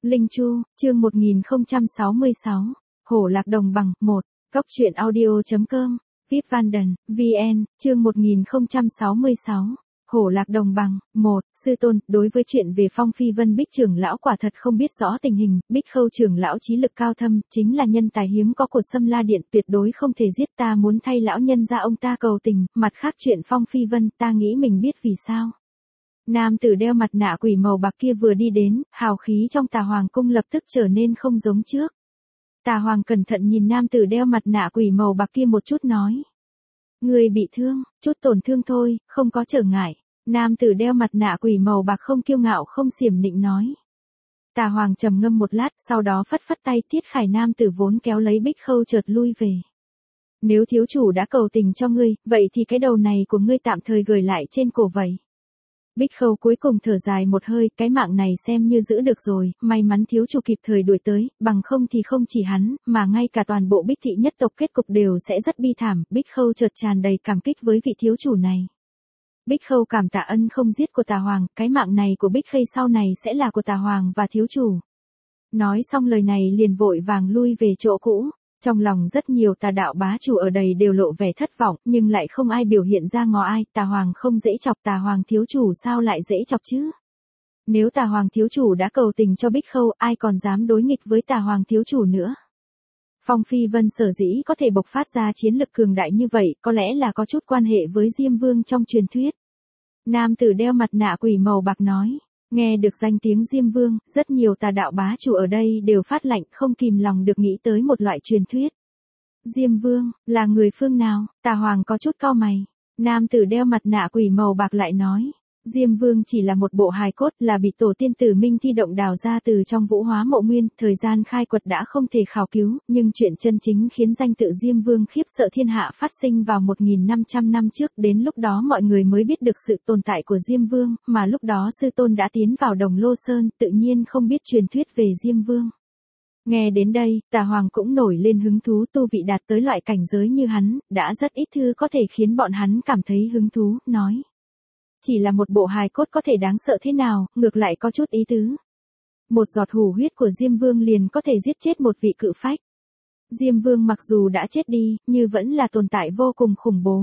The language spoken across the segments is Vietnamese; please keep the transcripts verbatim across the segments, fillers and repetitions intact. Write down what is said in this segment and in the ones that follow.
Linh Chu, chương một nghìn không trăm sáu mươi sáu, Hổ Lạc Đồng Bằng, một, Cóc truyện audio chấm com, vê i pê Vanden, vê en, chương một nghìn không trăm sáu mươi sáu, Hổ Lạc Đồng Bằng, một, Sư Tôn, đối với chuyện về Phong Phi Vân Bích trưởng lão quả thật không biết rõ tình hình, Bích Khâu trưởng lão trí lực cao thâm, chính là nhân tài hiếm có của Sâm La Điện, tuyệt đối không thể giết, ta muốn thay lão nhân ra ông ta cầu tình, mặt khác chuyện Phong Phi Vân, ta nghĩ mình biết vì sao. Nam tử đeo mặt nạ quỷ màu bạc kia vừa đi đến, hào khí trong Tà Hoàng cung lập tức trở nên không giống trước. Tà Hoàng cẩn thận nhìn nam tử đeo mặt nạ quỷ màu bạc kia một chút nói. Người bị thương, chút tổn thương thôi, không có trở ngại. Nam tử đeo mặt nạ quỷ màu bạc không kiêu ngạo không xiểm nịnh nói. Tà Hoàng trầm ngâm một lát, sau đó phất phất tay, Tiết Khải nam tử vốn kéo lấy Bích Khâu chợt lui về. Nếu thiếu chủ đã cầu tình cho ngươi, vậy thì cái đầu này của ngươi tạm thời gửi lại trên cổ vậy. Bích Khâu cuối cùng thở dài một hơi, cái mạng này xem như giữ được rồi, may mắn thiếu chủ kịp thời đuổi tới, bằng không thì không chỉ hắn, mà ngay cả toàn bộ Bích thị nhất tộc kết cục đều sẽ rất bi thảm. Bích Khâu chợt tràn đầy cảm kích với vị thiếu chủ này. Bích Khâu cảm tạ ân không giết của Tà Hoàng, cái mạng này của Bích Khâu sau này sẽ là của Tà Hoàng và thiếu chủ. Nói xong lời này liền vội vàng lui về chỗ cũ. Trong lòng rất nhiều tà đạo bá chủ ở đây đều lộ vẻ thất vọng, nhưng lại không ai biểu hiện ra ngó ai, Tà Hoàng không dễ chọc, Tà Hoàng thiếu chủ sao lại dễ chọc chứ? Nếu Tà Hoàng thiếu chủ đã cầu tình cho Bích Khâu, ai còn dám đối nghịch với Tà Hoàng thiếu chủ nữa? Phong Phi Vân sở dĩ có thể bộc phát ra chiến lực cường đại như vậy, có lẽ là có chút quan hệ với Diêm Vương trong truyền thuyết. Nam tử đeo mặt nạ quỷ màu bạc nói. Nghe được danh tiếng Diêm Vương, rất nhiều tà đạo bá chủ ở đây đều phát lạnh, không kìm lòng được nghĩ tới một loại truyền thuyết. Diêm Vương, là người phương nào? Tà Hoàng có chút cau mày. Nam tử đeo mặt nạ quỷ màu bạc lại nói. Diêm Vương chỉ là một bộ hài cốt, là bị tổ tiên tử Minh Thi động đào ra từ trong Vũ Hóa Mộ Nguyên, thời gian khai quật đã không thể khảo cứu, nhưng chuyện chân chính khiến danh tự Diêm Vương khiếp sợ thiên hạ phát sinh vào một nghìn năm trăm năm trước, đến lúc đó mọi người mới biết được sự tồn tại của Diêm Vương, mà lúc đó sư tôn đã tiến vào Đồng Lô Sơn, tự nhiên không biết truyền thuyết về Diêm Vương. Nghe đến đây, Tà Hoàng cũng nổi lên hứng thú, tu vị đạt tới loại cảnh giới như hắn, đã rất ít thứ có thể khiến bọn hắn cảm thấy hứng thú, nói. Chỉ là một bộ hài cốt có thể đáng sợ thế nào, ngược lại có chút ý tứ. Một giọt hủ huyết của Diêm Vương liền có thể giết chết một vị cự phách. Diêm Vương mặc dù đã chết đi, nhưng vẫn là tồn tại vô cùng khủng bố.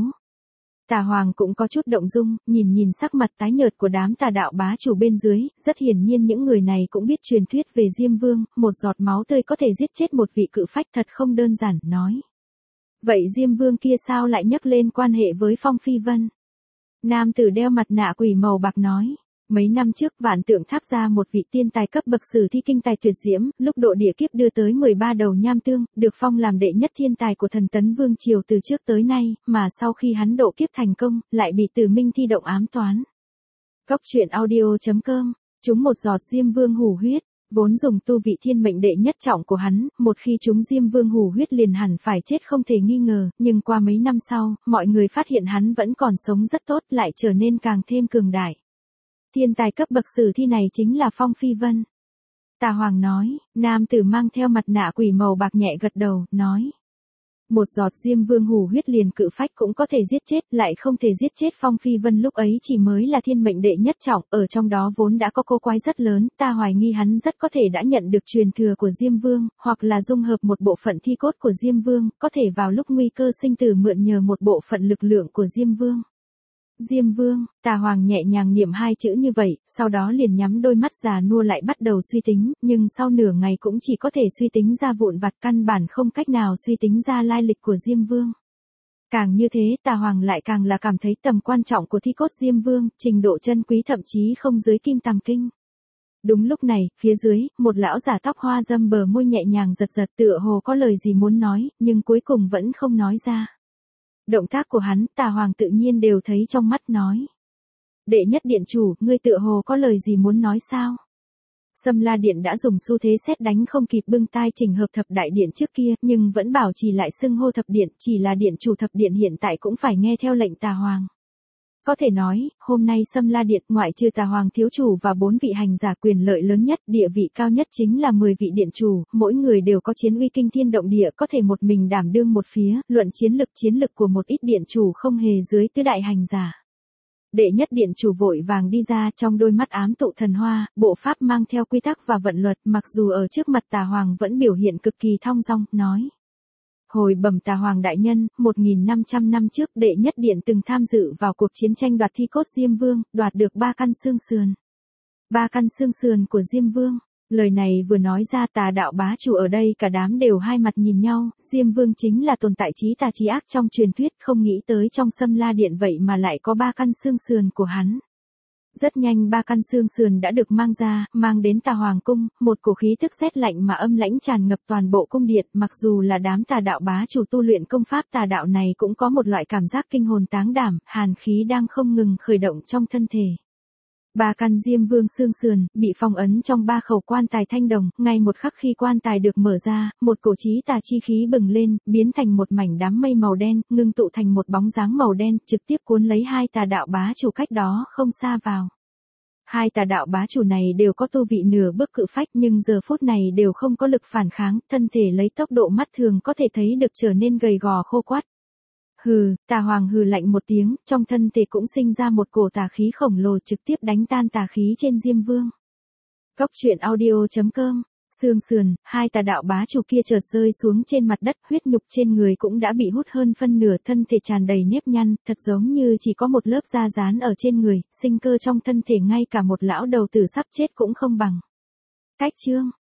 Tà Hoàng cũng có chút động dung, nhìn nhìn sắc mặt tái nhợt của đám tà đạo bá chủ bên dưới, rất hiển nhiên những người này cũng biết truyền thuyết về Diêm Vương, một giọt máu tươi có thể giết chết một vị cự phách thật không đơn giản, nói. Vậy Diêm Vương kia sao lại nhắc lên quan hệ với Phong Phi Vân? Nam tử đeo mặt nạ quỷ màu bạc nói. Mấy năm trước Vạn Tượng Tháp ra một vị tiên tài cấp bậc sử thi kinh tài tuyệt diễm, lúc độ địa kiếp đưa tới mười ba đầu nham tương, được phong làm đệ nhất thiên tài của thần tấn vương triều từ trước tới nay, mà sau khi hắn độ kiếp thành công, lại bị Tử Minh Thi động ám toán. Cóc truyện audio chấm com, chúng một giọt Diêm Vương hủ huyết. Vốn dùng tu vị thiên mệnh đệ nhất trọng của hắn, một khi chúng Diêm Vương hủ huyết liền hẳn phải chết không thể nghi ngờ, nhưng qua mấy năm sau, mọi người phát hiện hắn vẫn còn sống rất tốt, lại trở nên càng thêm cường đại. Thiên tài cấp bậc sử thi này chính là Phong Phi Vân. Tà Hoàng nói, nam tử mang theo mặt nạ quỷ màu bạc nhẹ gật đầu, nói. Một giọt Diêm Vương hủ huyết liền cự phách cũng có thể giết chết, lại không thể giết chết Phong Phi Vân, lúc ấy chỉ mới là thiên mệnh đệ nhất trọng, ở trong đó vốn đã có cô quái rất lớn, ta hoài nghi hắn rất có thể đã nhận được truyền thừa của Diêm Vương, hoặc là dung hợp một bộ phận thi cốt của Diêm Vương, có thể vào lúc nguy cơ sinh tử mượn nhờ một bộ phận lực lượng của Diêm Vương. Diêm Vương, Tà Hoàng nhẹ nhàng niệm hai chữ như vậy, sau đó liền nhắm đôi mắt già nua lại bắt đầu suy tính, nhưng sau nửa ngày cũng chỉ có thể suy tính ra vụn vặt, căn bản không cách nào suy tính ra lai lịch của Diêm Vương. Càng như thế, Tà Hoàng lại càng là cảm thấy tầm quan trọng của thi cốt Diêm Vương, trình độ chân quý thậm chí không dưới Kim Tam Kinh. Đúng lúc này, phía dưới, một lão giả tóc hoa râm bờ môi nhẹ nhàng giật giật, tựa hồ có lời gì muốn nói, nhưng cuối cùng vẫn không nói ra. Động tác của hắn, Tà Hoàng tự nhiên đều thấy trong mắt, nói. Đệ nhất điện chủ, ngươi tựa hồ có lời gì muốn nói sao? Sâm La Điện đã dùng xu thế sét đánh không kịp bưng tai chỉnh hợp thập đại điện trước kia, nhưng vẫn bảo trì lại xưng hô thập điện, chỉ là điện chủ thập điện hiện tại cũng phải nghe theo lệnh Tà Hoàng. Có thể nói, hôm nay Sâm La Điện ngoại trừ Tà Hoàng thiếu chủ và bốn vị hành giả quyền lợi lớn nhất, địa vị cao nhất chính là mười vị điện chủ, mỗi người đều có chiến uy kinh thiên động địa, có thể một mình đảm đương một phía, luận chiến lực chiến lực của một ít điện chủ không hề dưới tứ đại hành giả. Đệ nhất điện chủ vội vàng đi ra, trong đôi mắt ám tụ thần hoa, bộ pháp mang theo quy tắc và vận luật, mặc dù ở trước mặt Tà Hoàng vẫn biểu hiện cực kỳ thong dong, nói. Hồi bẩm Tà Hoàng đại nhân, một nghìn năm trăm năm trước đệ nhất điện từng tham dự vào cuộc chiến tranh đoạt thi cốt Diêm Vương, đoạt được ba căn xương sườn. Ba căn xương sườn của Diêm Vương. Lời này vừa nói ra, Tà đạo bá chủ ở đây cả đám đều hai mặt nhìn nhau, Diêm Vương chính là tồn tại trí tà trí ác trong truyền thuyết, không nghĩ tới trong Sâm La Điện vậy mà lại có ba căn xương sườn của hắn. Rất nhanh ba căn xương sườn đã được mang ra, mang đến Tà Hoàng cung, một cổ khí tức rét lạnh mà âm lãnh tràn ngập toàn bộ cung điện, mặc dù là đám tà đạo bá chủ tu luyện công pháp tà đạo này cũng có một loại cảm giác kinh hồn táng đảm, hàn khí đang không ngừng khởi động trong thân thể. Ba căn Diêm Vương xương sườn, bị phong ấn trong ba khẩu quan tài thanh đồng, ngay một khắc khi quan tài được mở ra, một cổ chí tà chi khí bừng lên, biến thành một mảnh đám mây màu đen, ngưng tụ thành một bóng dáng màu đen, trực tiếp cuốn lấy hai tà đạo bá chủ cách đó không xa vào. Hai tà đạo bá chủ này đều có tu vị nửa bước cự phách nhưng giờ phút này đều không có lực phản kháng, thân thể lấy tốc độ mắt thường có thể thấy được trở nên gầy gò khô quắt. Hừ, Tà Hoàng hừ lạnh một tiếng, trong thân thể cũng sinh ra một cổ tà khí khổng lồ trực tiếp đánh tan tà khí trên Diêm Vương. Cốc truyện audio chấm com, xương sườn, hai tà đạo bá chủ kia chợt rơi xuống trên mặt đất, huyết nhục trên người cũng đã bị hút hơn phân nửa, thân thể tràn đầy nếp nhăn, thật giống như chỉ có một lớp da dán ở trên người, sinh cơ trong thân thể ngay cả một lão đầu tử sắp chết cũng không bằng. Cách chương